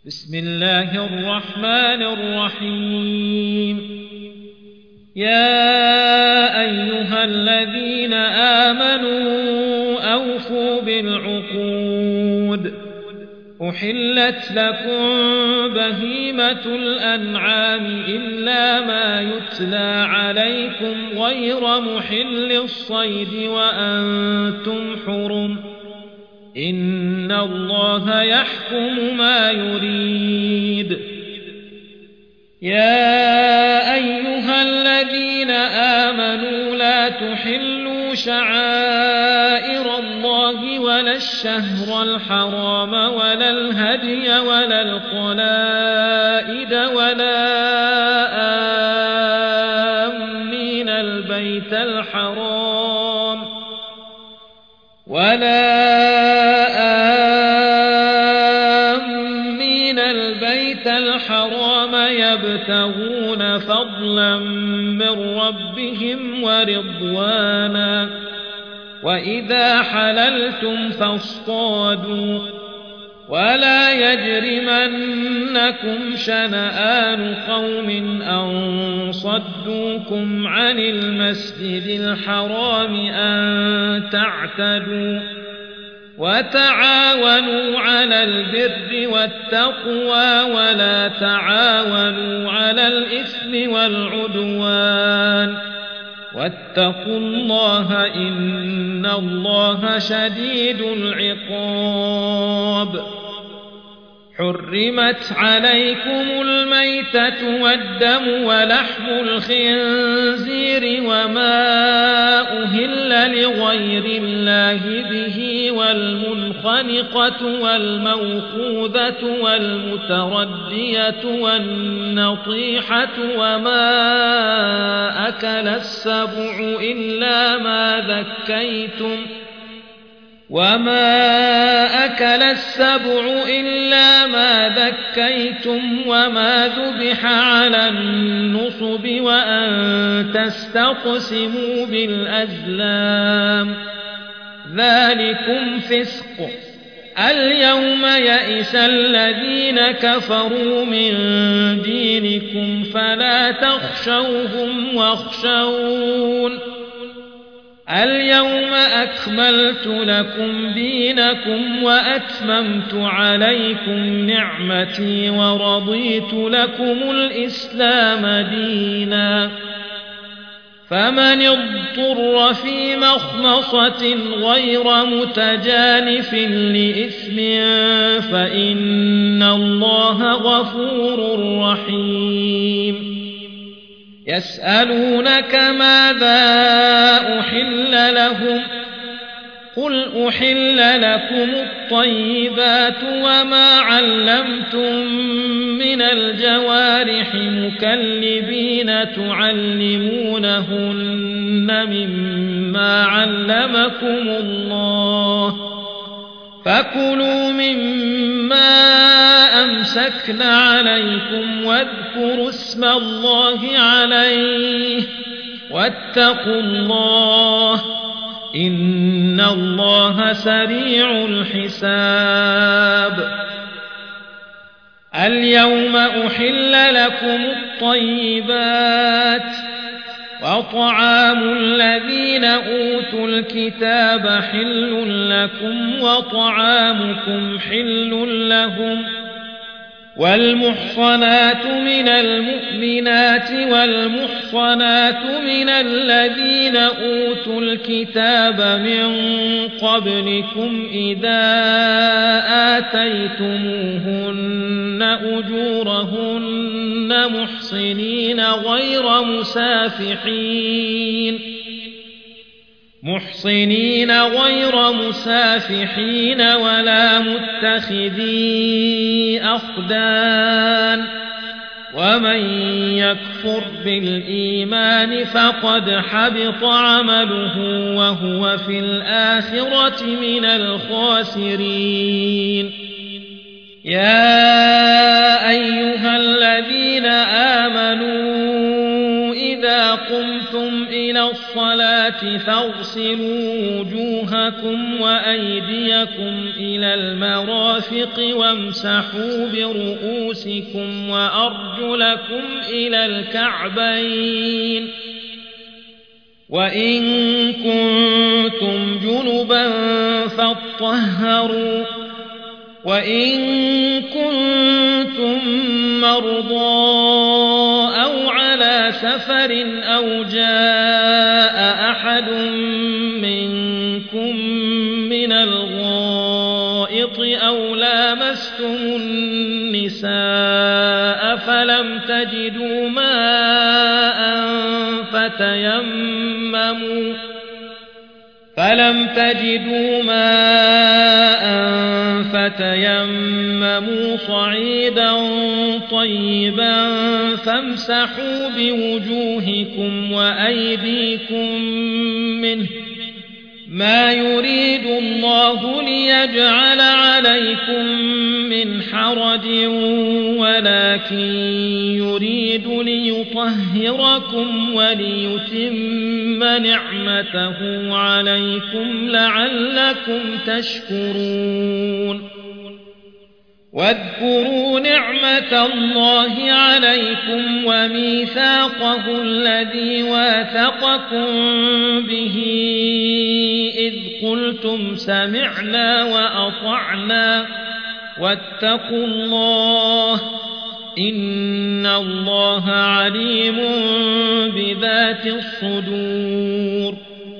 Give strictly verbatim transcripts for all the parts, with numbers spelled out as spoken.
بسم الله الرحمن الرحيم يا أيها الذين آمنوا أوفوا بالعقود أحلت لكم بهيمة الأنعام إلا ما يتلى عليكم غير محل الصيد وأنتم حرم إن الله يحكم ما يريد يا أيها الذين آمنوا لا تحلوا شعائر الله ولا الشهر الحرام ولا الهدي ولا القلائد ولا آمين البيت الحرام ولا آمين البيت الحرام يبتغون فضلا من ربهم ورضوانا وإذا حللتم فاصطادوا ولا يجرمنكم شنآن قوم أن صدوكم عن المسجد الحرام أن تعتدوا وتعاونوا على البر والتقوى ولا تعاونوا على الإثم والعدوان واتقوا الله إن الله شديد العقاب حرمت عليكم الميتة والدم ولحم الخنزير وما أهل لغير الله به والمنخنقة والموقوذة والمتردية والنطيحة وما أكل السبع إلا ما ذكيتم وما أكل السبع إلا ما ذكيتم وما ذبح على النصب وأن تستقسموا بالأزلام ذلكم فسق اليوم يئس الذين كفروا من دينكم فلا تخشوهم واخشون اليوم أكملت لكم دينكم وأتممت عليكم نعمتي ورضيت لكم الإسلام دينا فمن اضطر في مخمصة غير متجانف لإثم فإن الله غفور رحيم يسألونك ماذا أحل لهم قل أحل لكم الطيبات وما علمتم من الجوارح مكلبين تعلمونهن مما علمكم الله فكلوا مما أمسكن عليكم واذكروا اسم الله عليه واتقوا الله إن الله سريع الحساب اليوم أحل لكم الطيبات وطعام الذين أوتوا الكتاب حل لكم وطعامكم حل لهم والمحصنات من المؤمنات والمحصنات من الذين أوتوا الكتاب من قبلكم إذا آتيتموهن أجورهن محصنين غير مسافحين محصنين غير مسافحين ولا متخذي أخدان ومن يكفر بالإيمان فقد حبط عمله وهو في الآخرة من الخاسرين يا أيها الذين آمنوا إذا قمتم إلى الصلاة الصلاة فاغسلوا وجوهكم وأيديكم إلى المرافق وامسحوا برؤوسكم وأرجلكم إلى الكعبين وإن كنتم جنبا فاطهروا وإن كنتم مرضى أو على سفر أو جاء أحد منكم من الغائط أو لامستم النساء فلم تجدوا ماء فتيمموا فلم تجدوا ماء فتيمموا صعيدا طيبا فامسحوا بوجوهكم وأيديكم منه ما يريد الله ليجعل عليكم من حرج ولكن يريد ليطهركم وليتم نعمته عليكم لعلكم تشكرون واذكروا نعمة الله عليكم وميثاقه الذي واثقكم به إذ قلتم سمعنا وأطعنا واتقوا الله إن الله عليم بذات الصدور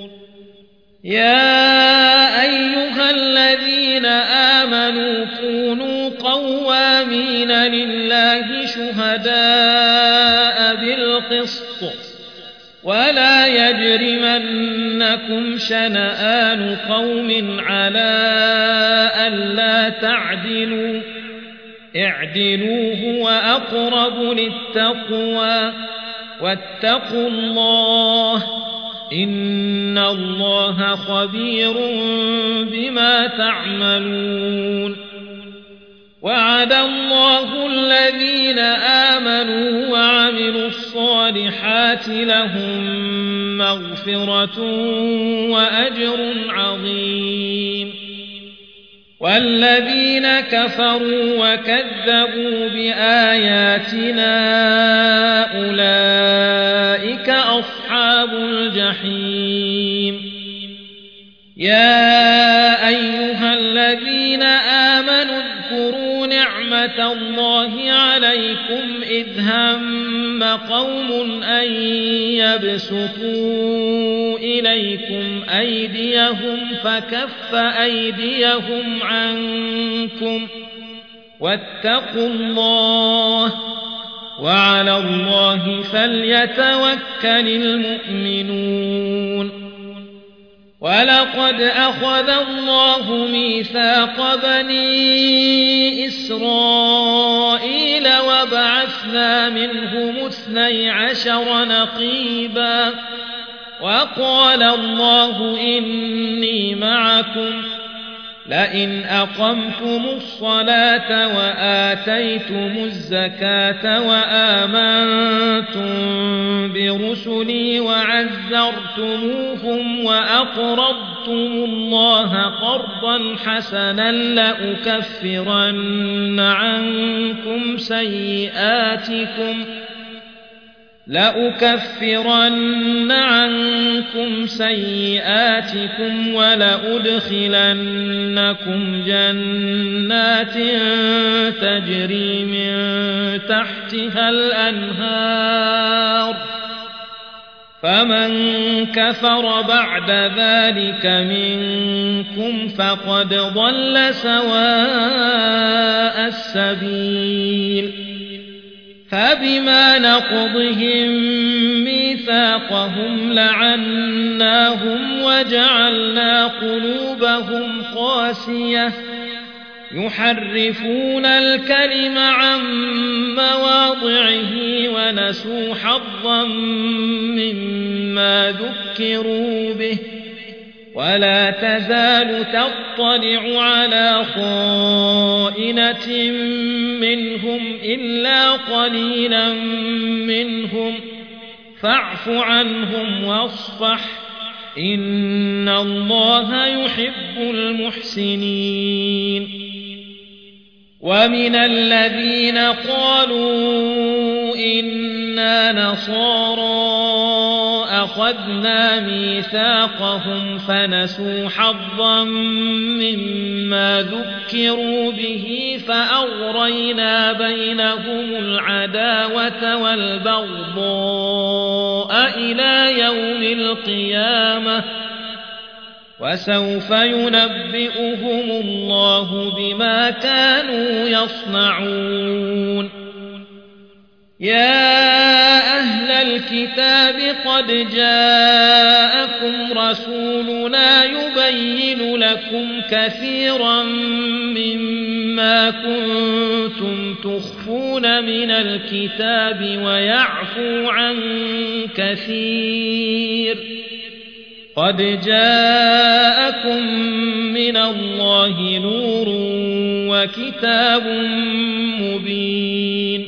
يا أيها الذين آمنوا كونوا قوامين لله شهداء بالقسط ولا يجرمنكم شنآن قوم على ألا تعدلوا اعدلوا هو أقرب للتقوى واتقوا الله إن الله خبير بما تعملون وعد الله الذين آمنوا وعملوا الصالحات لهم مغفرة وأجر عظيم والذين كفروا وكذبوا بآياتنا أولئك أصحاب الجحيم يا أيها الذين آمنوا اذكروا نعمة الله عليكم إذ هم قوم أن يبسطوا إليكم أيديهم فكف أيديهم عنكم واتقوا الله وعلى الله فليتوكل المؤمنون ولقد أخذ الله ميثاق بني إسرائيل وبعثنا منهم اثني عشر نقيبا وقال الله إني معكم لئن أقمتم الصلاة وآتيتم الزكاة وآمنتم برسلي وعزرتموهم وأقرضتم الله قرضا حسنا لأكفرن عنكم سيئاتكم لأكفرن عنكم سيئاتكم ولأدخلنكم جنات تجري من تحتها الأنهار فمن كفر بعد ذلك منكم فقد ضل سواء السبيل فبما نقضهم ميثاقهم لعناهم وجعلنا قلوبهم قاسية يحرفون الكلم عن مواضعه ونسوا حظا مما ذكروا به ولا تزال تطلع على خائنة منهم إلا قليلا منهم فاعف عنهم واصفح إن الله يحب المحسنين ومن الذين قالوا إنا نصارى أخذنا ميثاقهم فنسوا حظا مما ذكروا به فأغرينا بينهم العداوة والبغضاء إلى يوم القيامة وسوف ينبئهم الله بما كانوا يصنعون يا أهل الكتاب قد جاءكم رسولنا يبين لكم كثيرا مما كنتم تخفون من الكتاب ويعفو عن كثير قد جاءكم من الله نور وكتاب مبين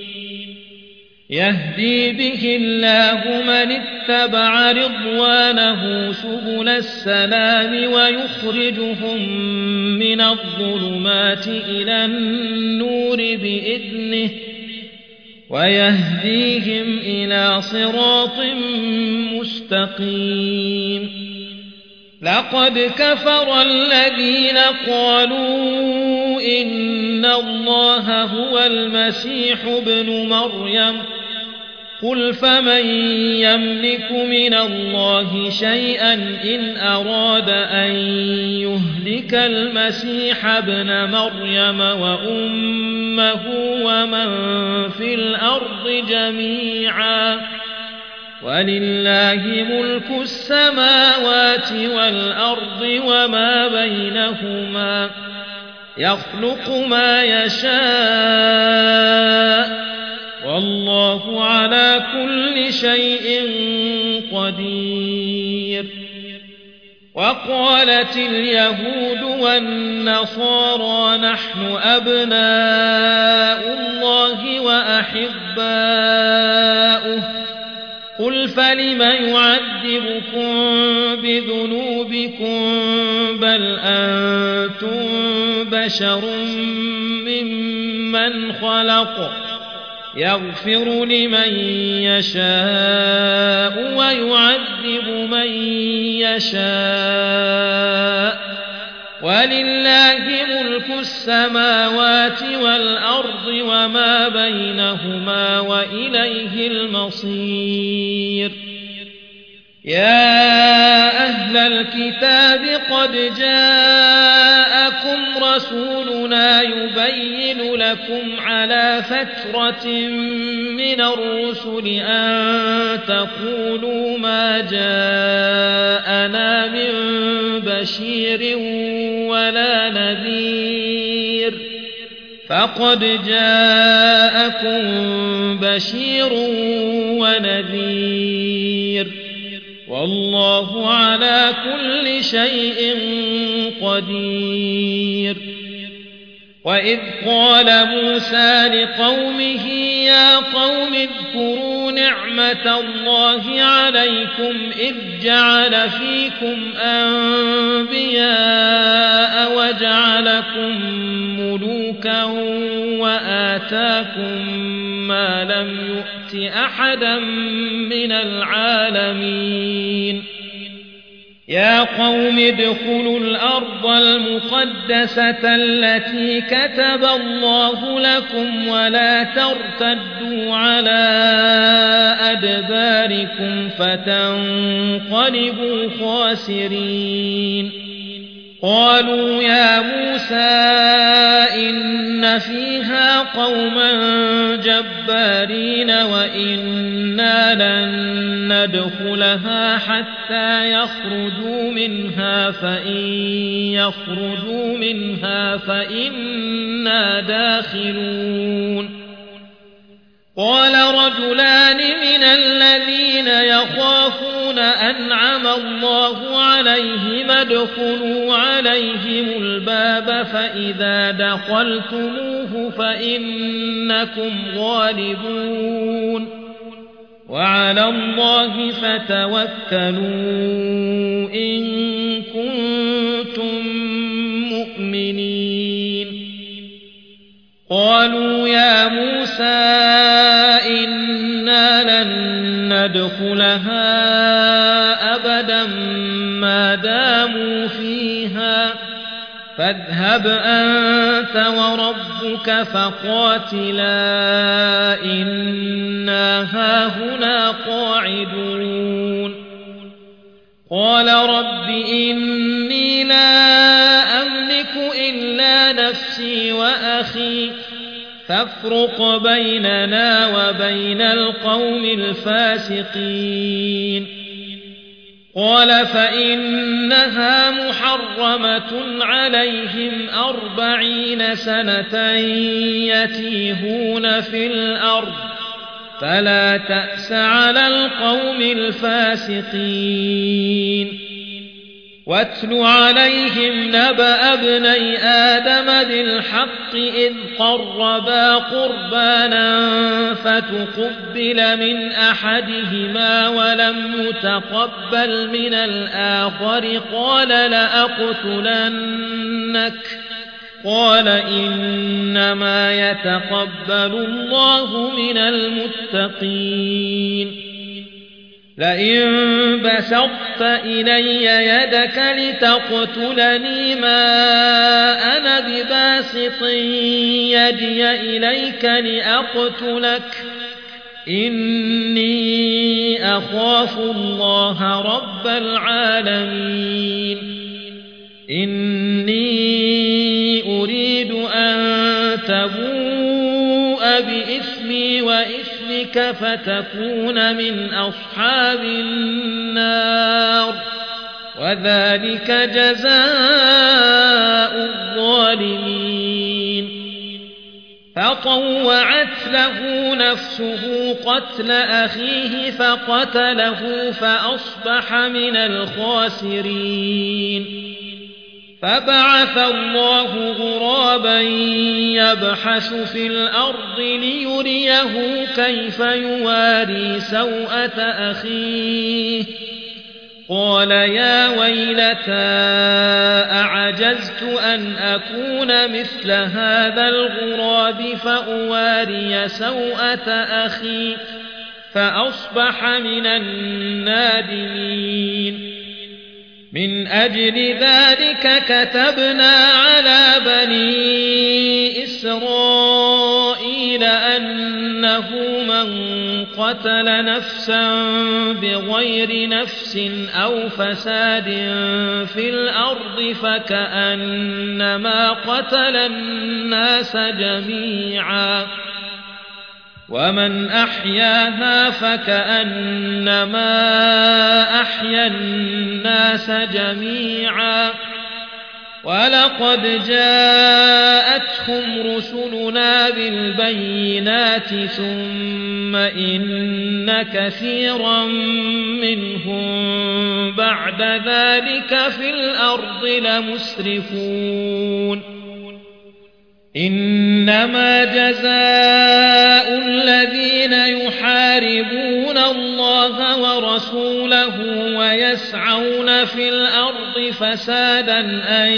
يهدي به الله من اتبع رضوانه سبل السلام ويخرجهم من الظلمات إلى النور بإذنه ويهديهم إلى صراط مستقيم لقد كفر الذين قالوا إن الله هو المسيح ابن مريم قل فمن يملك من الله شيئا إن أراد أن يهلك المسيح ابن مريم وأمه ومن في الأرض جميعا ولله ملك السماوات والأرض وما بينهما يخلق ما يشاء والله على كل شيء قدير وقالت اليهود والنصارى نحن أبناء الله وأحباؤه قل فلم يعذبكم بذنوبكم بل أنتم بشر ممن خلق يغفر لمن يشاء ويعذب من يشاء ولله ملك السماوات والأرض وما بينهما وإليه المصير يا أهل الكتاب قد جاءكم رسولنا يبين لكم على فترة من الرسل أن تقولوا ما جاءنا من بشير ولا نذير فقد جاءكم بشير ونذير والله على كل شيء قدير وإذ قال موسى لقومه يا قوم اذكروا نعمة الله عليكم إذ جعل فيكم أنبياء وجعلكم ملوكا وآتاكم ما لم يؤت أحدا من العالمين يا قوم ادخلوا الأرض المقدسة التي كتب الله لكم ولا ترتدوا على أدباركم فتنقلبوا خاسرين قالوا يا موسى إن فيها قوما جبارين وإنا لن ندخلها حتى يخرجوا منها فإن يخرجوا منها فإنا داخلون قال رجلان من الذين يخافون أنعم الله عليهم ادخلوا عليهم الباب فإذا دخلتموه فإنكم غالبون وعلى الله فتوكلوا إن كنتم مؤمنين قالوا يا موسى إنا لن ندخلها أبدا ما داموا فيها فاذهب أنت وربك فقاتلا إنا هاهنا قاعدون قال رب إني لا أملك إلا نفسي وأخي فافرق بيننا وبين القوم الفاسقين قال فإنها محرمة عليهم أربعين سنة يتيهون في الأرض فلا تأس على القوم الفاسقين واتل عليهم نبأ ابني آدم بالحق إذ قربا قربانا فتقبل من أحدهما ولم يتقبل من الآخر قال لأقتلنك قال إنما يتقبل الله من المتقين لئن بسطت إلي يدك لتقتلني ما أنا بباسط يدي إليك لأقتلك إني أخاف الله رب العالمين إني أريد أن تبوء بإثمي وإثمك فتكون من أصحاب النار وذلك جزاء الظالمين فطوعت له نفسه قتل أخيه فقتله فأصبح من الخاسرين فبعث الله غرابا يبحث في الأرض ليريه كيف يواري سوءة أخيه قال يا ويلتى أعجزت أن أكون مثل هذا الغراب فأواري سوءة أخي فأصبح من النادمين من أجل ذلك كتبنا على بني إسرائيل أنه من قتل نفسا بغير نفس أو فساد في الأرض فكأنما قتل الناس جميعا ومن أحياها فكأنما أحيا الناس جميعا ولقد جاءتهم رسلنا بالبينات ثم إن كثيرا منهم بعد ذلك في الأرض لمسرفون إنما جزاء الذين يحاربون الله ورسوله ويسعون في الأرض فسادا أن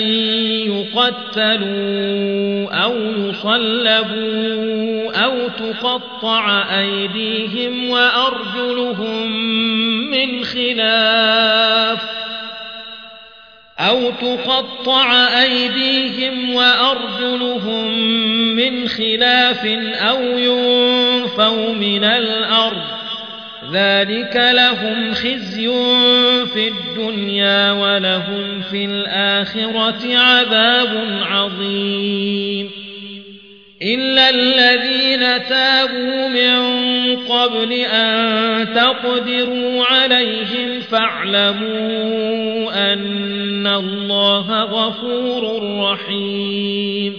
يقتلوا أو يصلبوا أو تقطع أيديهم وأرجلهم من خلاف أو تقطع أيديهم وأرجلهم من خلاف أو ينفوا من الأرض ذلك لهم خزي في الدنيا ولهم في الآخرة عذاب عظيم إلا الذين تابوا من قبل أن تقدروا عليهم فاعلموا أن الله غفور رحيم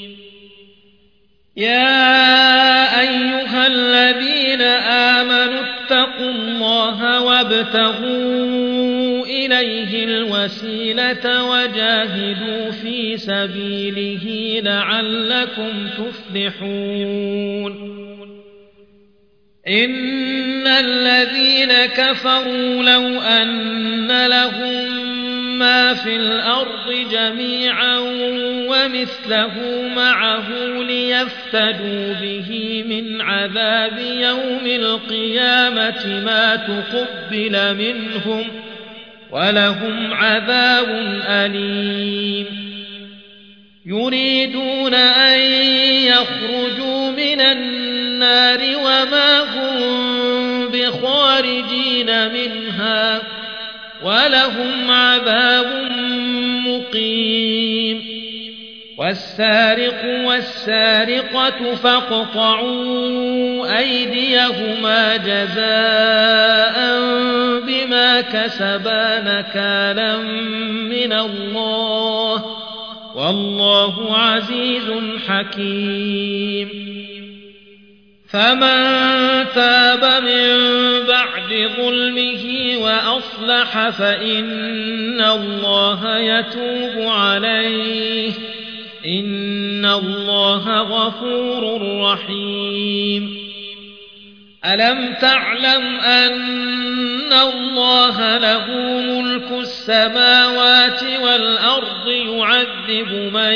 يا أيها الذين آمنوا اتقوا الله وابتغوا إليه الوسيلة وجاهدوا في سبيله لعلكم تفلحون إن الذين كفروا لو أن لهم ما في الأرض جميعا ومثله معه ليفتدوا به من عذاب يوم القيامة ما تقبل منهم ولهم عذاب أليم يريدون أن يخرجوا من النار وما هم بخارجين منها ولهم عذاب مقيم والسارق والسارقة فاقطعوا أيديهما جزاء بما كسبا نكالا من الله والله عزيز حكيم فمن تاب من بعد ظلمه وأصلح فإن الله يتوب عليه إن الله غفور رحيم ألم تعلم أن الله له ملك السماوات والأرض يعذب من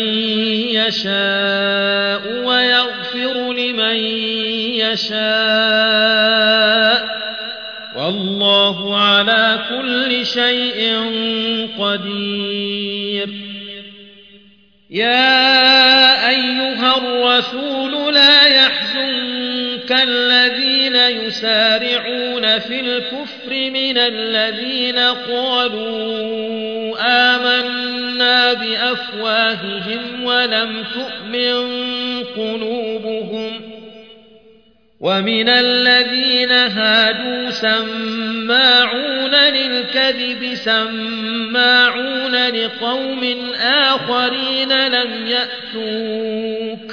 يشاء ويغفر لمن يشاء والله على كل شيء قدير يا أيها الرسول لا يحزنك الذين يسارعون في الكفر من الذين قالوا آمنا بأفواههم ولم تؤمن قلوبهم ومن الذين هادوا سماعون للكذب سماعون لقوم آخرين لم يأتوك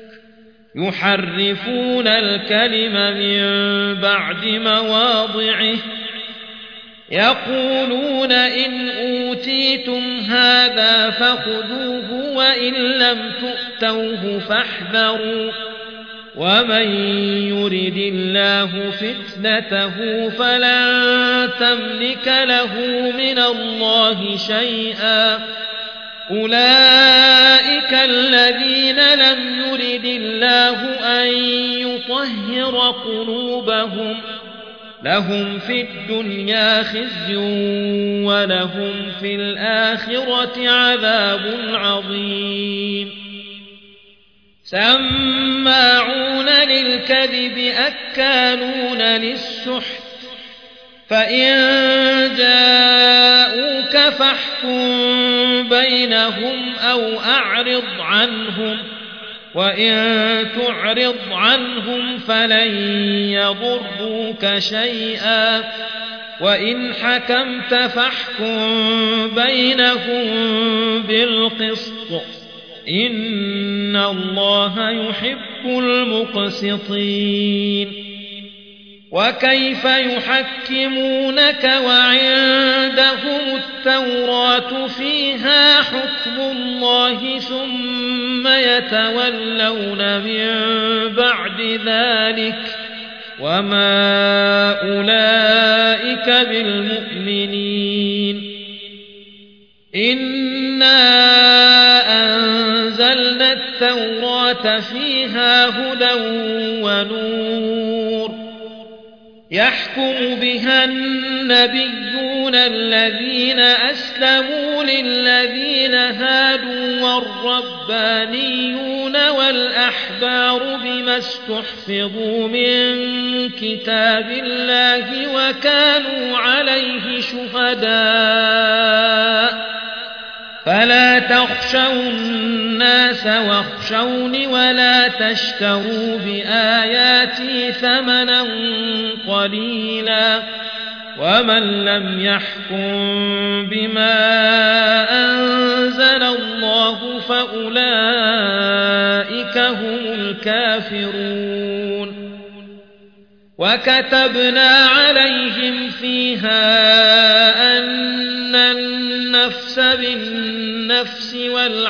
يحرفون الكلم من بعد مواضعه يقولون إن أوتيتم هذا فخذوه وإن لم تؤتوه فاحذروا ومن يرد الله فتنته فلن تملك له من الله شيئا أولئك الذين لم يرد الله أن يطهر قلوبهم لهم في الدنيا خزي ولهم في الآخرة عذاب عظيم سماعون للكذب أكالون للسحت فإن جاءوك فاحكم بينهم أو أعرض عنهم وإن تعرض عنهم فلن يضروك شيئا وإن حكمت فاحكم بينهم بالقسط إن الله يحب المقسطين وكيف يحكمونك وعندهم التوراة فيها حكم الله ثم يتولون من بعد ذلك وما أولئك بالمؤمنين إنا أنزلنا التوراة فيها هدى ونور يحكم بها النبيون الذين أسلموا للذين هادوا والربانيون والأحبار بما استحفظوا من كتاب الله وكانوا عليه شهداء فلا تخشوا الناس واخشوني ولا تشتروا بآياتي ثمنا قليلا ومن لم يحكم بما أنزل الله فأولئك هم الكافرون وكتبنا عليهم فيها أن النفس بالنفس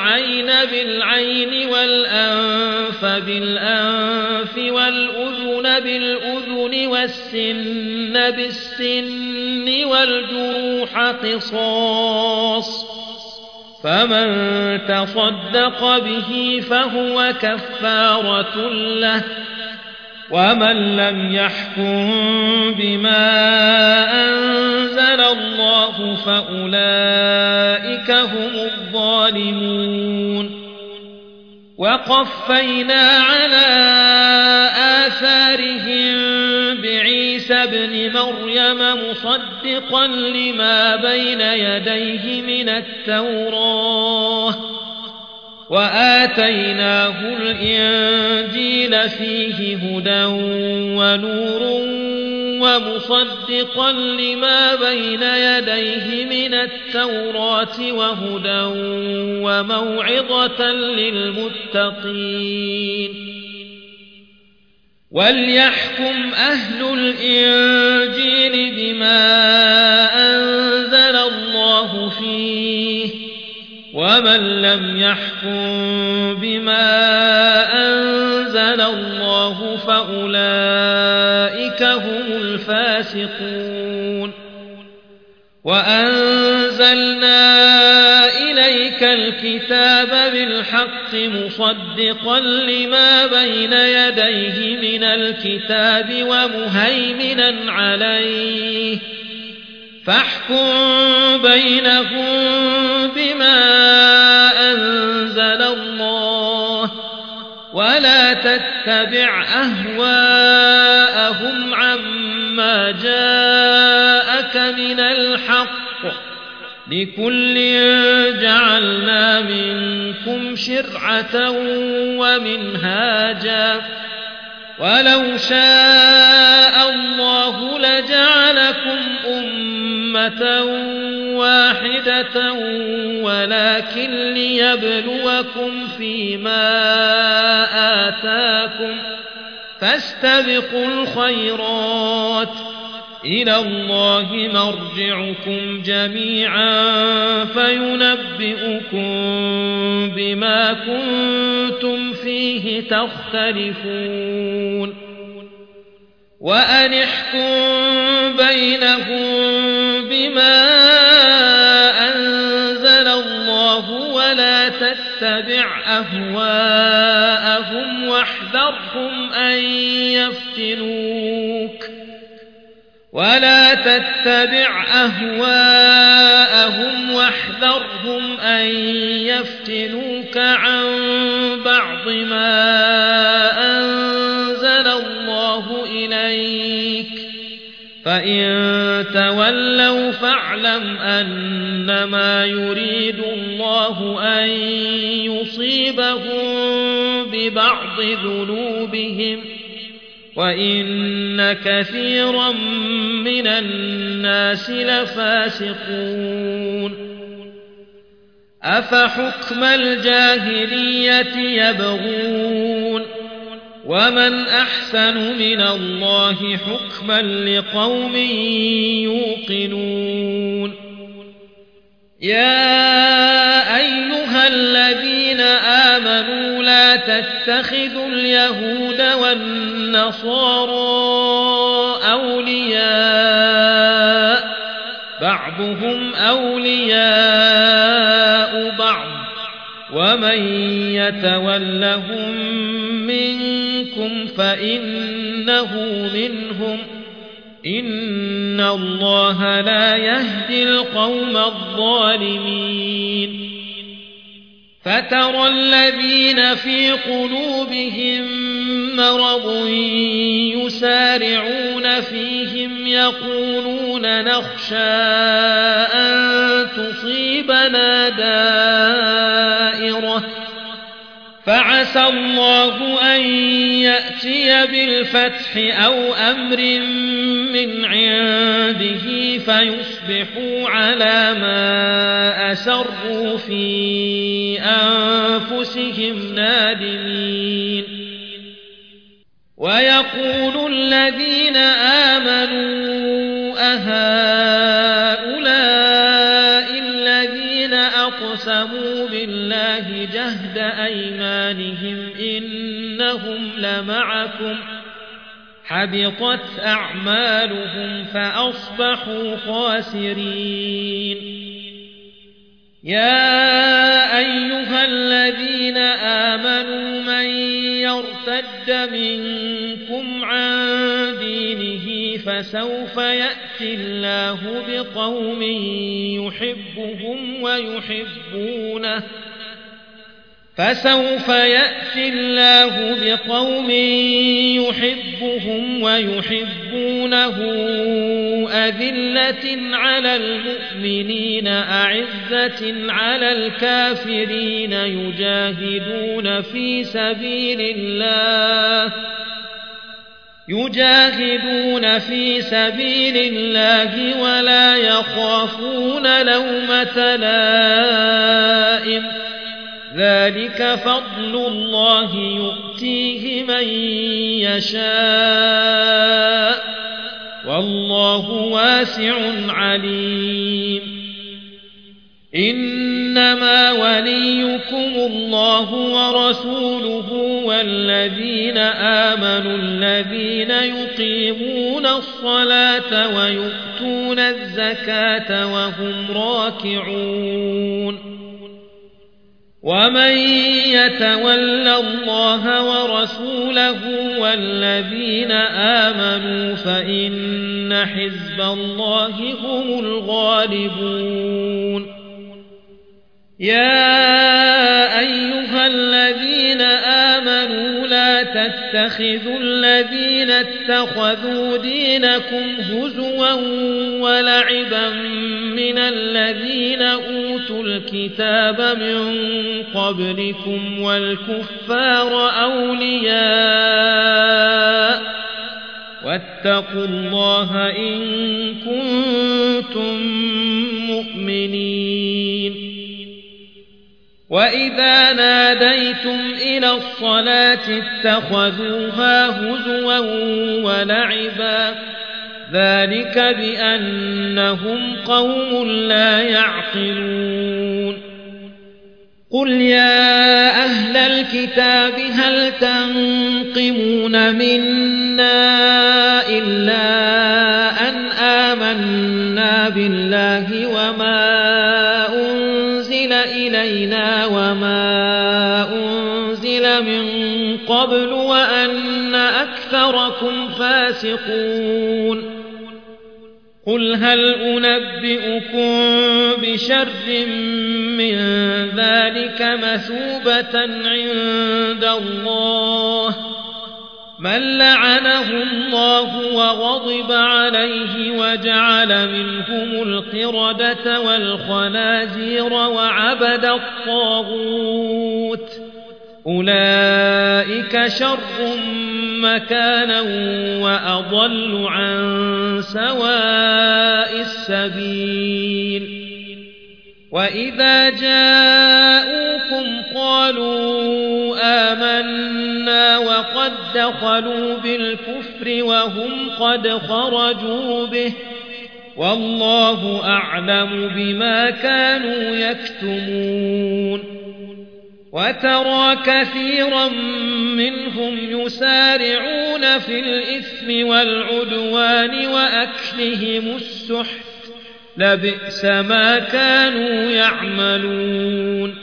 والعين بالعين والأنف بالأنف والأذن بالأذن والسن بالسن والجروح قصاص فمن تصدق به فهو كفارة له ومن لم يحكم بما أنزل الله فأولئك هم الظالمون وقفينا على آثارهم بعيسى ابن مريم مصدقا لما بين يديه من التوراة وآتيناه الإنجيل فيه هدى ونور ومصدقا لما بين يديه من التوراة وهدى وموعظة للمتقين وليحكم أهل الإنجيل بما أنزل الله فيه ومن لم يحكم بما أنزل الله فأولئك هم الفاسقون وأنزلنا إليك الكتاب بالحق مصدقا لما بين يديه من الكتاب ومهيمنا عليه فاحكم بينهم بما أنزل الله ولا تتبع أهواءهم عما جاءك من الحق لكل جعلنا منكم شرعة ومنهاجا ولو شاء الله لجعلكم أمة واحدة ولكن ليبلوكم فيما آتاكم فاستبقوا الخيرات إلى الله مرجعكم جميعا فينبئكم بما كنتم فيه تختلفون وأن احكم بينهم بما أنزل الله ولا تتبع أهواءهم واحذرهم أن يفتنوك ولا تتبع أهواءهم واحذرهم أن يفتنوك عن بعض ما أنزل الله إليك فإن تولوا فاعلم أنما يريد الله أن يصيبهم ببعض ذنوبهم وإن كثيرا من الناس لفاسقون أفحكم الجاهلية يبغون ومن أحسن من الله حكما لقوم يوقنون يا أيها الذين آمنوا لا تتخذوا اليهود والنصارى أولياء بعضهم أولياء بعض ومن يتولهم منكم فإنه منهم إن الله لا يهدي القوم الظالمين فترى الذين في قلوبهم مرض يسارعون فيهم يقولون نخشى أن تصيبنا دائرة فعسى الله أن يأتي بالفتح أو أمر من عنده فيصبحوا على ما أسروا في أنفسهم نادمين ويقول الذين آمنوا أهؤلاء الذين أقسموا بالله جهد أيمانهم إنهم لمعكم حبطت أعمالهم فأصبحوا خاسرين. يا أيها الذين آمنوا من يرتد منكم عن دينه فسوف يأتي الله بقوم يحبهم ويحبونه فسوف يأتي الله بقوم يحبهم ويحبونه أذلة على المؤمنين أعزة على الكافرين يجاهدون في سبيل الله يجاهدون في سبيل الله ولا يخافون لومة لائم ذلك فضل الله يؤتيه من يشاء والله واسع عليم. إنما وليكم الله ورسوله والذين آمنوا الذين يقيمون الصلاة ويؤتون الزكاة وهم راكعون. ومن يتول الله ورسوله والذين آمنوا فإن حزب الله هم الغالبون. يا أيها الذين آمنوا لا تتخذوا الذين اتخذوا دينكم هزوا ولعبا من الذين أوتوا الكتاب من قبلكم والكفار أولياء واتقوا الله إن كنتم مؤمنين. وإذا ناديتم إلى الصلاة اتخذوها هزوا ولعبا ذلك بأنهم قوم لا يعقلون. قل يا أهل الكتاب هل تنقمون منا إلا أن آمنا بالله وما أنزل إلينا وما أنزل من قبل وأن أكثركم فاسقون. قل هل أنبئكم بشر من ذلك مثوبة عند الله من لعنه الله وغضب عليه وجعل منهم القردة والخنازير وعبد الطاغوت أولئك شر مكانا وأضل عن سواء السبيل. وإذا جاءوكم قالوا آمنا وقد دخلوا بالكفر وهم قد خرجوا به والله أعلم بما كانوا يكتمون. وترى كثيرا منهم يسارعون في الإثم والعدوان وأكلهم السحت لبئس ما كانوا يعملون.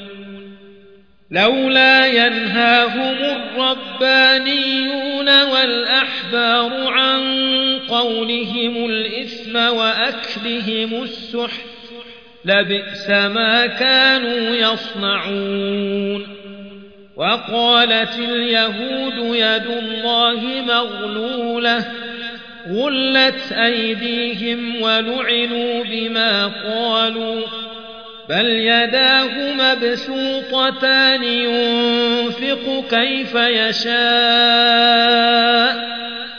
لولا ينهاهم الربانيون والأحبار عن قولهم الإثم وأكلهم السحت لبئس ما كانوا يصنعون. وقالت اليهود يد الله مغلولة غلت أيديهم ولعنوا بما قالوا بل يداه مبسوطتان ينفق كيف يشاء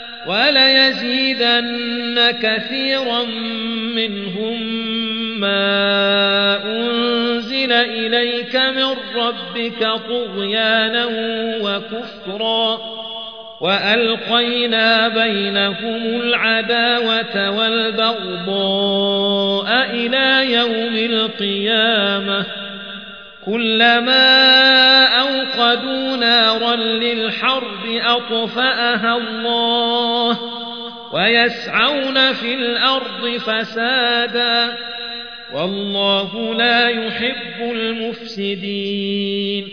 وليزيدن كثيرا منهم ما أنزل إليك من ربك طغيانا وكفرا وألقينا بينهم العداوة والبغضاء إلى يوم القيامة كلما أوقدوا نارا للحرب أطفأها الله ويسعون في الأرض فسادا والله لا يحب المفسدين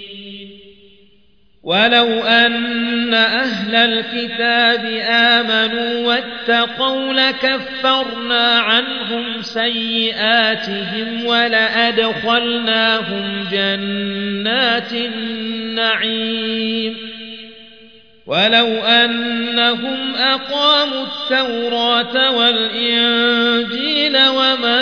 ولو أن أهل الكتاب آمنوا واتقوا لكفرنا عنهم سيئاتهم ولأدخلناهم جنات النعيم ولو أنهم أقاموا التوراة والإنجيل وما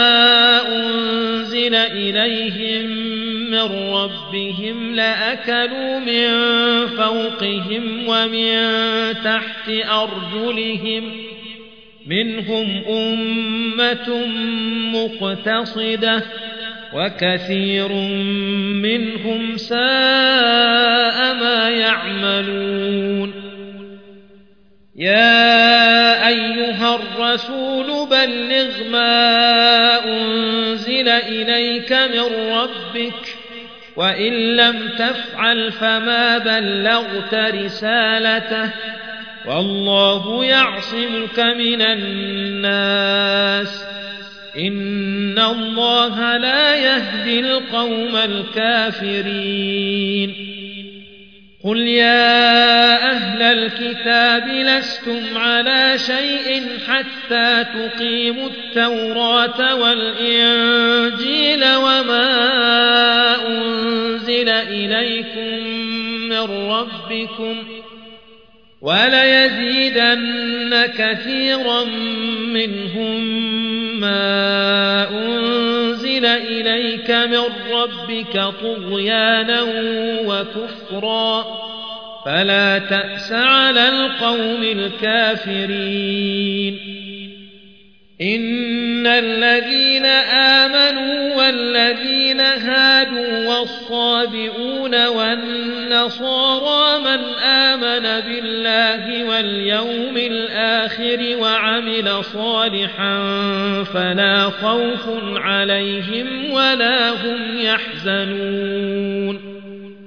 أنزل إليهم من ربهم لأكلوا من فوقهم ومن تحت أرجلهم منهم أمة مقتصدة وكثير منهم ساء ما يعملون يا أيها الرسول بلغ ما أنزل إليك من ربك وإن لم تفعل فما بلغت رسالته والله يعصمك من الناس إن الله لا يهدي القوم الكافرين قل يا أهل الكتاب لستم على شيء حتى تقيموا التوراة والإنجيل وما أنزل إليكم من ربكم وليزيدن كثيرا منهم ما أنزل إليك من ربك طغيانا وكفرا فلا تأس على القوم الكافرين إن الذين آمنوا والذين هادوا والصابئون والنصارى من آمن بالله واليوم الآخر وعمل صالحا فلا خوف عليهم ولا هم يحزنون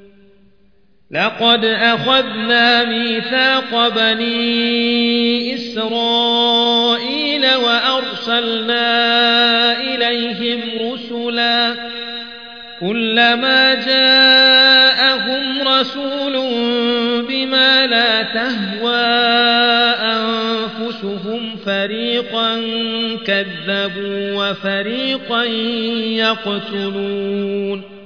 لقد أخذنا ميثاق بني إسرائيل وأرسلنا إليهم رسلا كلما جاءهم رسول بما لا تهوى أنفسهم فريقا كذبوا وفريقا يقتلون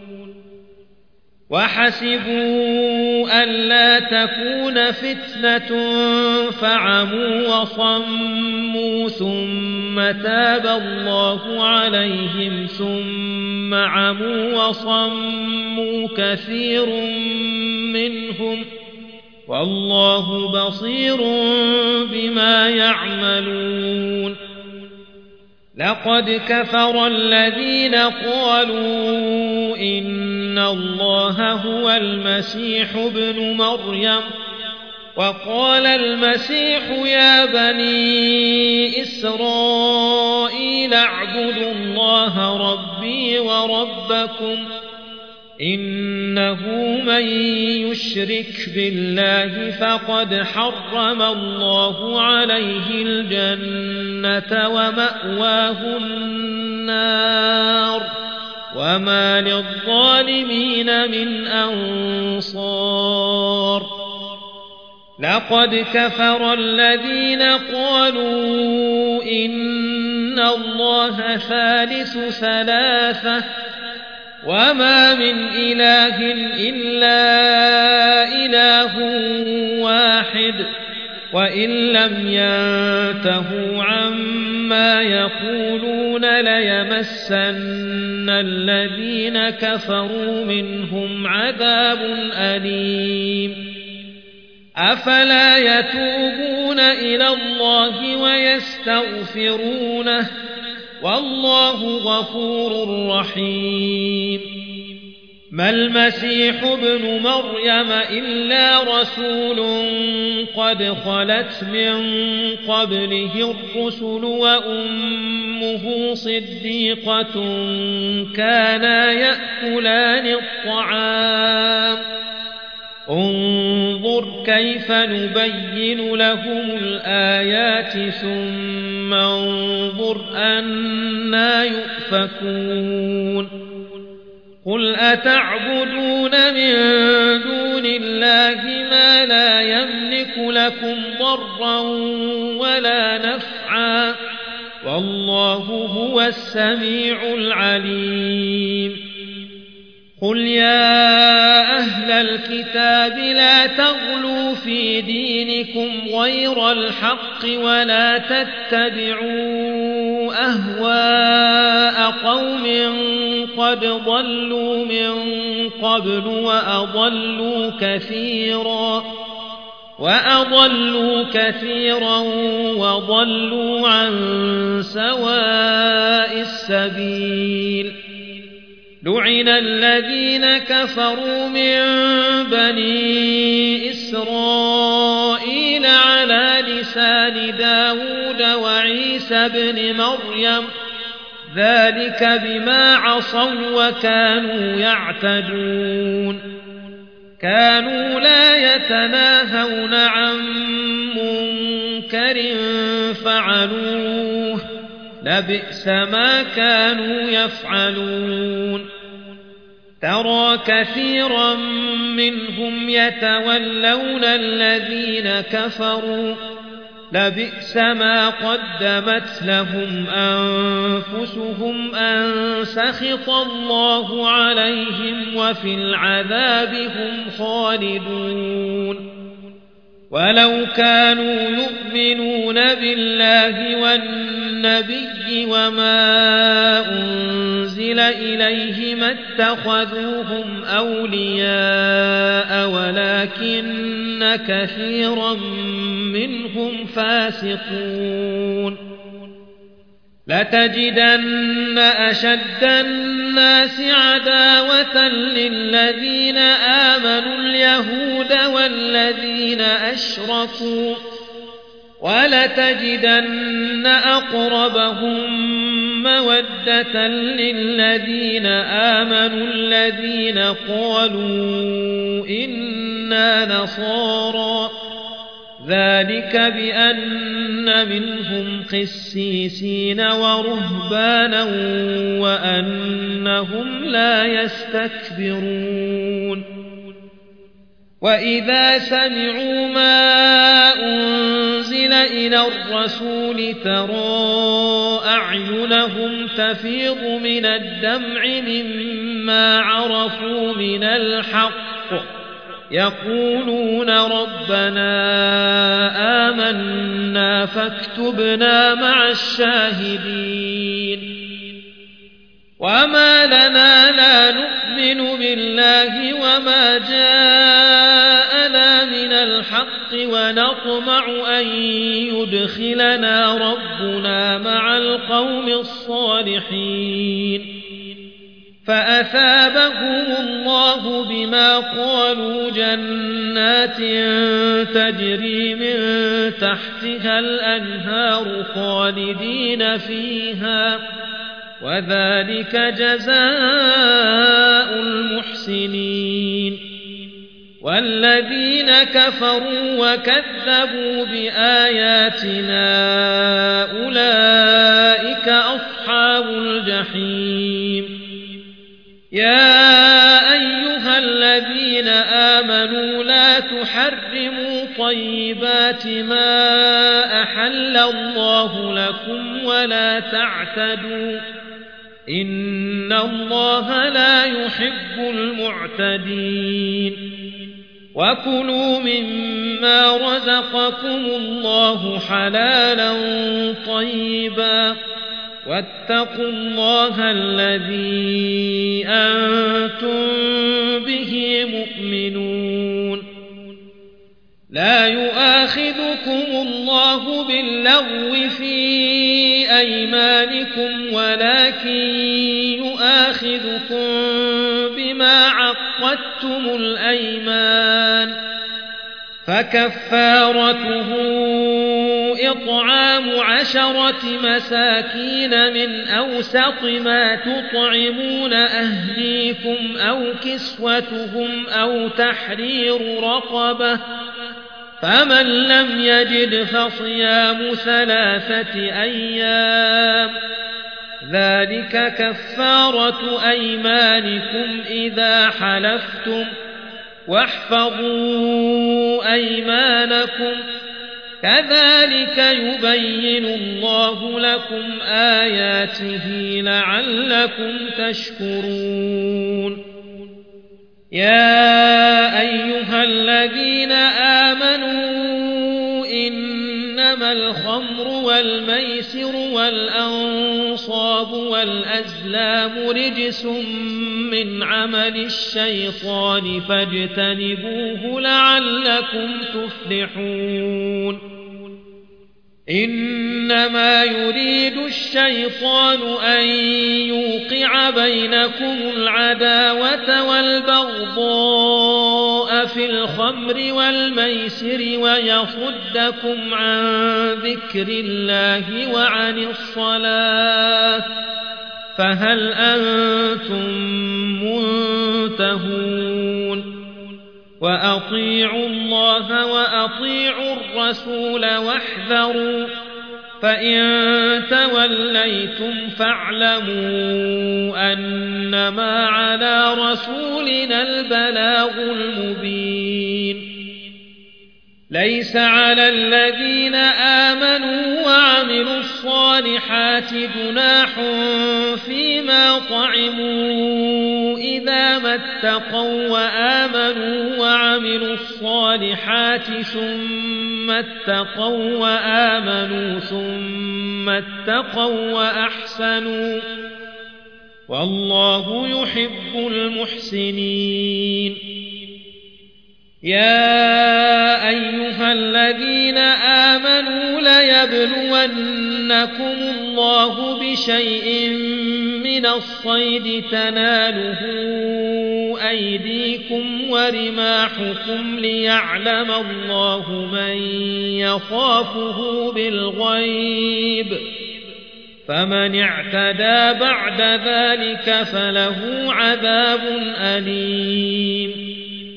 وحسبوا ألا تكون فتنة فعموا وصموا ثم تاب الله عليهم ثم عموا وصموا كثير منهم والله بصير بما يعملون لقد كفر الذين قالوا إن الله هو المسيح ابن مريم وقال المسيح يا بني إسرائيل اعبدوا الله ربي وربكم إنه من يشرك بالله فقد حرم الله عليه الجنة ومأواه النار وما للظالمين من أنصار لقد كفر الذين قالوا إن الله ثالث ثلاثة وما من إله إلا إله واحد وإن لم ينتهوا عما يقولون ليمسن الذين كفروا منهم عذاب أليم أفلا يتوبون إلى الله ويستغفرونه والله غفور رحيم ما المسيح ابن مريم إلا رسول قد خلت من قبله الرسل وأمه صديقة كانا يأكلان الطعام انظر كيف نبين لهم الآيات ثم انظر أنى يؤفكون قل أتعبدون من دون الله ما لا يملك لكم ضرا ولا نفعا والله هو السميع العليم قل يا أهل الكتاب لا تغلوا في دينكم غير الحق ولا تتبعوا أهواء قوم قد ضلوا من قبل وأضلوا كثيرا وأضلوا كثيرا وضلوا عن سواء السبيل لعن الذين كفروا من بني إسرائيل على لسان داود وعيسى بن مريم ذلك بما عصوا وكانوا يعتدون كانوا لا يتناهون عن منكر فعلوه لبئس ما كانوا يفعلون ترى كثيرا منهم يتولون الذين كفروا لبئس ما قدمت لهم أنفسهم أن سخط الله عليهم وفي العذاب هم خالدون ولو كانوا يؤمنون بالله والنبي وما أنزل إليه ما اتخذوهم أولياء ولكن كثيرا منهم فاسقون لتجدن أشد الناس عداوة للذين آمنوا اليهود والذين أشركوا ولتجدن أقربهم مودة للذين آمنوا الذين قالوا إنا نصارى ذلك بأن منهم قسيسين ورهبانا وأنهم لا يستكبرون وإذا سمعوا ما أنزل إلى الرسول ترى أعينهم تفيض من الدمع مما عرفوا من الحق يقولون ربنا آمنا فاكتبنا مع الشاهدين وما لنا لا نؤمن بالله وما جاءنا من الحق ونطمع أن يدخلنا ربنا مع القوم الصالحين فأثابهم الله بما قالوا جنات تجري من تحتها الأنهار خالدين فيها وذلك جزاء المحسنين والذين كفروا وكذبوا بآياتنا أولئك أصحاب الجحيم يا أيها الذين آمنوا لا تحرموا طيبات ما أحل الله لكم ولا تعتدوا إن الله لا يحب المعتدين وكلوا مما رزقكم الله حلالا طيبا واتقوا الله الذي أنتم به مؤمنون لا يؤاخذكم الله باللغو في أيمانكم ولكن يؤاخذكم بما عقدتم الأيمان فكفارته إطعام عشرة مساكين من أوسط ما تطعمون أهليكم أو كسوتهم أو تحرير رقبة، فمن لم يجد فصيام ثلاثة أيام، ذلك كفارة أيمانكم إذا حلفتم، واحفظوا أيمانكم، كذلك يبين الله لكم آياته لعلكم تشكرون. يا أيها الذين آمنوا إنما الخمر والميسر والأنصاب والأزلام رجس من عمل الشيطان فاجتنبوه لعلكم تفلحون. إنما يريد الشيطان أن يوقع بينكم العداوة والبغضاء في الخمر والميسر ويصدكم عن ذكر الله وعن الصلاة، فهل أنتم منتهون؟ وأطيعوا الله وأطيعوا الرسول واحذروا، فإن توليتم فاعلموا أنما على رسولنا البلاغ المبين. ليس على الذين آمنوا وعملوا الصالحات جناح فيما طعموا إذا ما اتقوا وآمنوا وعملوا الصالحات ثم اتقوا وآمنوا ثم اتقوا وأحسنوا، والله يحب المحسنين. يا أيها الذين آمنوا ليبلونكم الله بشيء من الصيد تناله أيديكم ورماحكم ليعلم الله من يخافه بالغيب، فمن اعتدى بعد ذلك فله عذاب أليم.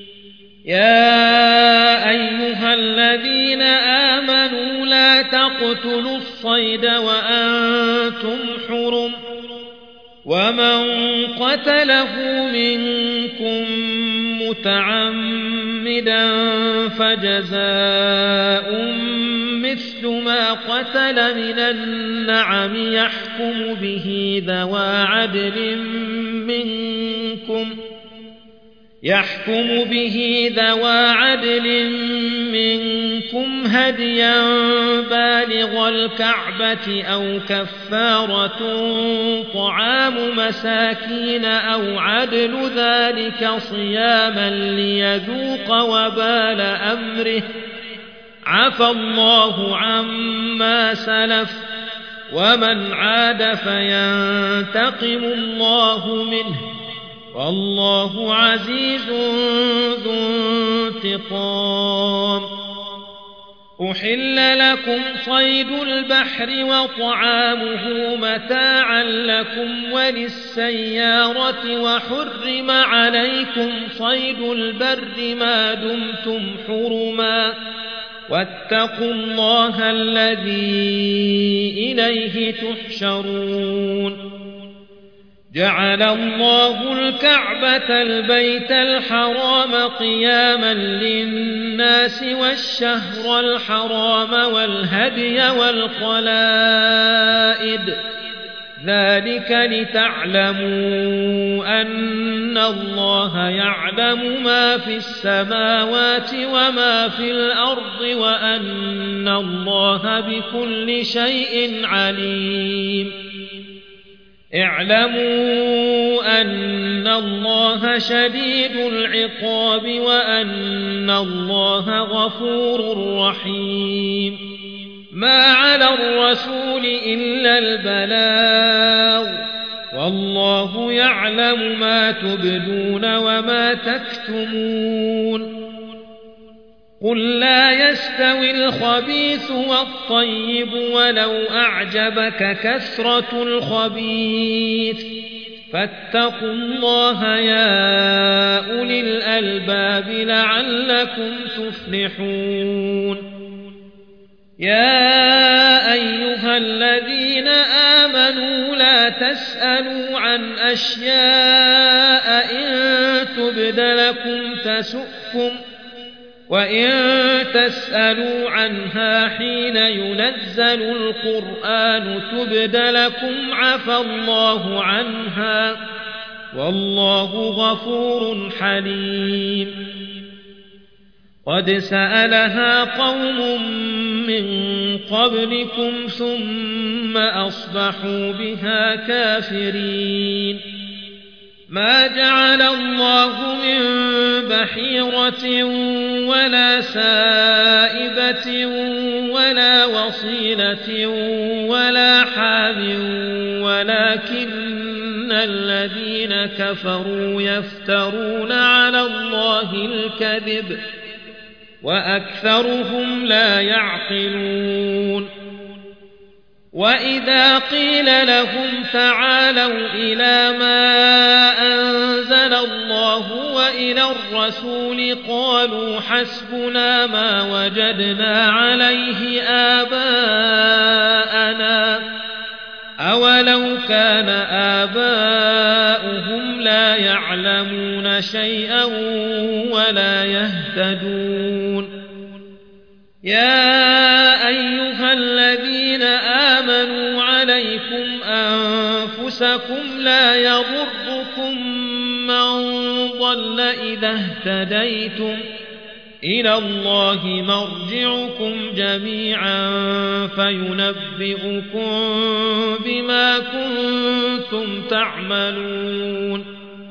يا أيها الذين آمنوا لا تقتلوا الصيد وأنتم حرم، ومن قتله منكم متعمدا فجزاء مثل ما قتل من النعم يحكم به ذوى عدل منكم يحكم به ذوى عدل منكم هديا بالغ الكعبة أو كفارة طعام مساكين أو عدل ذلك صياما ليذوق وبال أمره، عفى الله عما سلف، ومن عاد فينتقم الله منه، والله عزيز ذو انتقام. أحل لكم صيد البحر وطعامه متاعا لكم وللسيارة، وحرم عليكم صيد البر ما دمتم حرما، واتقوا الله الذي إليه تحشرون. جعل الله الكعبة البيت الحرام قياما للناس والشهر الحرام والهدي والقلائد، ذلك لتعلموا أن الله يعلم ما في السماوات وما في الأرض وأن الله بكل شيء عليم. اعلموا أن الله شديد العقاب وأن الله غفور رحيم. ما على الرسول إلا البلاغ، والله يعلم ما تبدون وما تكتمون. قل لا يستوي الخبيث والطيب ولو أعجبك كثرة الخبيث فاتقوا الله يا أولي الألباب لعلكم تفلحون يا أيها الذين آمنوا لا تسألوا عن أشياء إن تبد لكم تسؤكم وإن تسألوا عنها حين ينزل القرآن تبد لكم عفى الله عنها والله غفور حليم قد سألها قوم من قبلكم ثم أصبحوا بها كافرين ما جعل الله من بحيرة ولا سائبة ولا وصيلة ولا حام ولكن الذين كفروا يفترون على الله الكذب وأكثرهم لا يعقلون وإذا قيل لهم تعالوا إلى ما أنزل الله وإلى الرسول قالوا حسبنا ما وجدنا عليه آباءنا أولو كان آباؤهم لا يعلمون شيئا ولا يهتدون يا أيها الذين آمنوا عليكم أنفسكم لا يضركم من ضل إذا اهتديتم إلى الله مرجعكم جميعا فينبئكم بما كنتم تعملون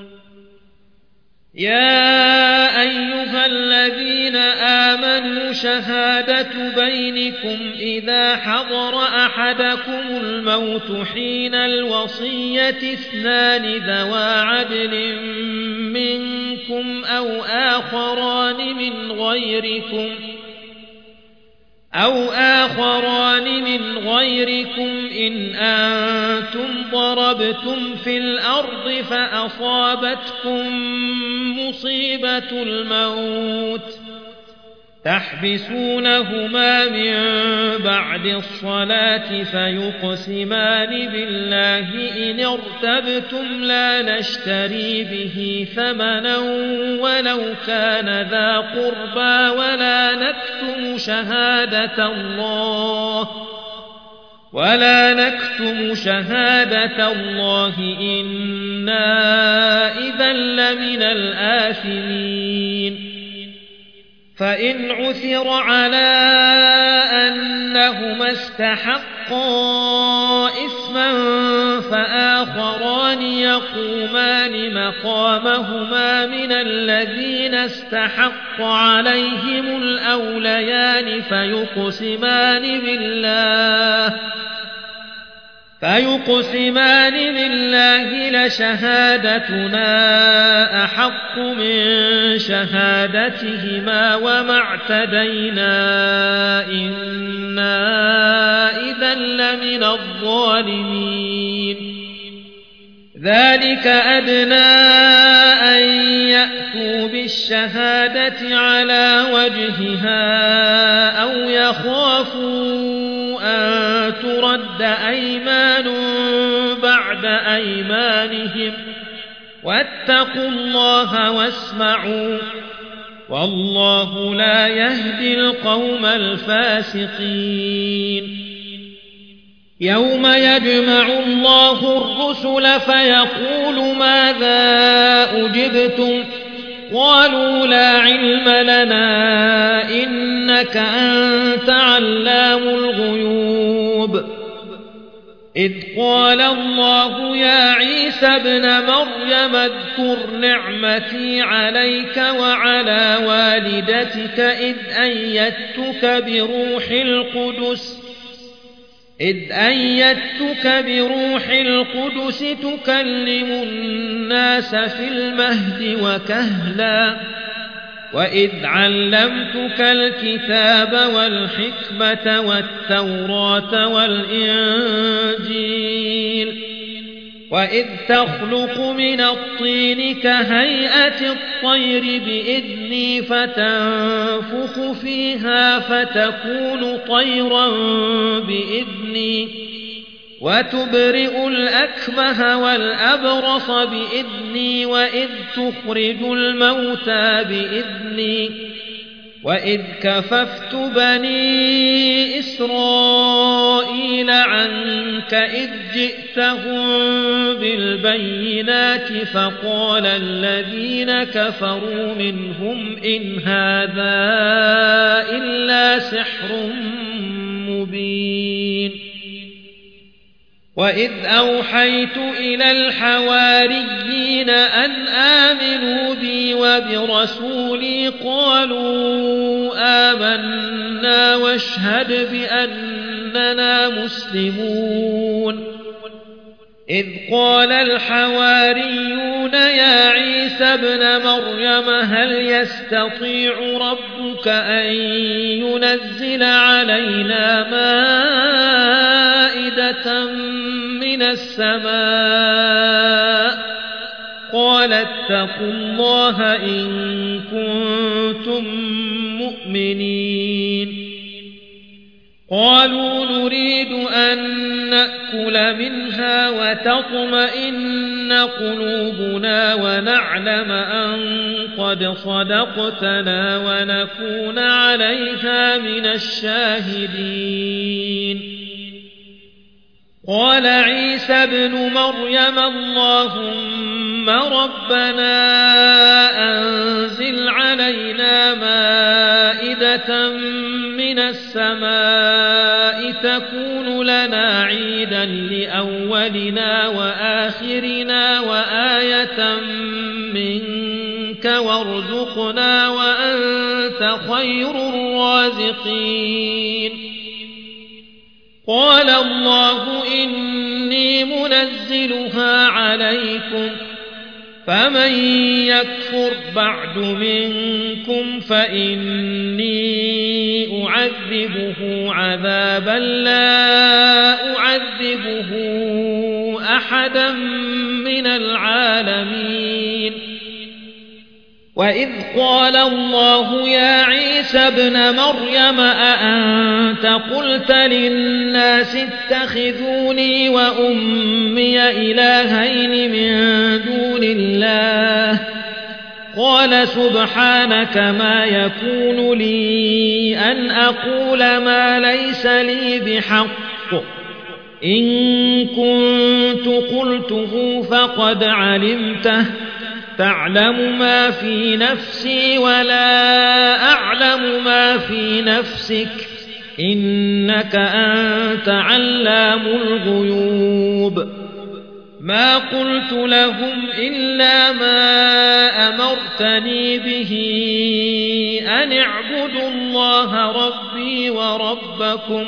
يا أيها الذين آمنوا شهادة بينكم إذا حضر أحدكم الموت حين الوصية اثنان ذوى عدل منكم أو آخران من غيركم أو آخران من غيركم إن أنتم ضربتم في الأرض فأصابتكم مصيبة الموت تحبسونهما من بعد الصلاة فيقسمان بالله إن ارتبتم لا نشتري به ثمنا ولو كان ذا قربى ولا نكتم شهادة الله ولا نكتم شهادة الله إنا إذا لمن الآثمين فإن عثر على أنهما استحقا إثما فآخران يقومان مقامهما من الذين استحق عليهم الأوليان فيقسمان بالله فيقسمان بالله لشهادتنا أحق من شهادتهما وما اعتدينا إنا إذا لمن الظالمين ذلك أدنى أن يأتوا بالشهادة على وجهها أو يخافوا أن ترد أيمان بعد أيمانهم واتقوا الله واسمعوا والله لا يهدي القوم الفاسقين يوم يجمع الله الرسل فيقول ماذا أجبتم قالوا لا علم لنا إنك أنت علام الغيوب إذ قال الله يا عيسى ابن مريم اذكر نعمتي عليك وعلى والدتك إذ أيدتك بروح القدس إذ أيدتك بروح القدس تكلم الناس في المهد وكهلا وإذ علمتك الكتاب والحكمة والتوراة والإنجيل وإذ تخلق من الطين كهيئة الطير بإذني فتنفخ فيها فتكون طيرا بإذني وتبرئ الأكمه والأبرص بإذني وإذ تخرج الموتى بإذني وإذ كففت بني إسرائيل عنك إذ جئتهم بالبينات فقال الذين كفروا منهم إن هذا إلا سحر مبين وإذ أوحيت إلى الحواريين أن آمنوا بي وبرسولي قالوا آمنا واشهد بأننا مسلمون إذ قال الحواريون يا عيسى ابن مريم هل يستطيع ربك أن ينزل علينا مائدة من السماء قال اتقوا الله إن كنتم مؤمنين قالوا نريد أن نأكل منها وتطمئن قلوبنا ونعلم أن قد صدقتنا ونكون عليها من الشاهدين قال عيسى ابن مريم اللهم ربنا أنزل علينا مائدة من السماء تكون لنا عيدا لأولنا وآخرنا وآية منك وارزقنا وأنت خير الرازقين قال الله إني منزلها عليكم فمن يكفر بعد منكم فإني أعذبه عذابا لا أعذبه أحدا من العالمين وإذ قال الله يا عيسى ابن مريم أأنت قلت للناس اتخذوني وأمي إلهين من دون الله قال سبحانك ما يكون لي أن أقول ما ليس لي بحق إن كنت قلته فقد علمته تعلم ما في نفسي ولا أعلم ما في نفسك إنك أنت علام الغيوب ما قلت لهم إلا ما أمرتني به أن اعبدوا الله ربي وربكم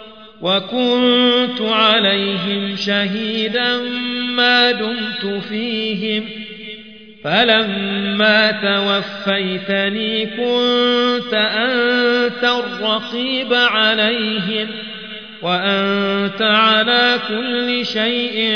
وكنت عليهم شهيدا ما دمت فيهم فلما توفيتني كنت أنت الرقيب عليهم وأنت على كل شيء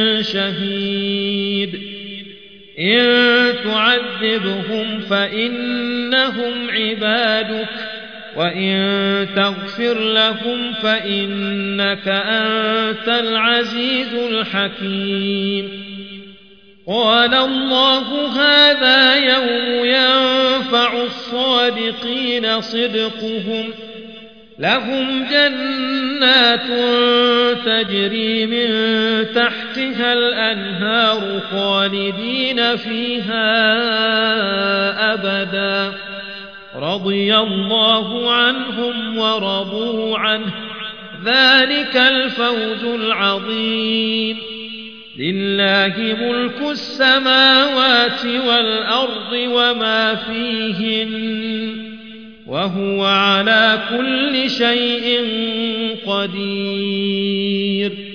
شهيد إن تعذبهم فإنهم عبادك وإن تغفر لهم فإنك أنت العزيز الحكيم قال الله هذا يوم ينفع الصادقين صدقهم لهم جنات تجري من تحتها الأنهار خالدين فيها أبدا رضي الله عنهم ورضوا عنه ذلك الفوز العظيم لله ملك السماوات والأرض وما فيهن وهو على كل شيء قدير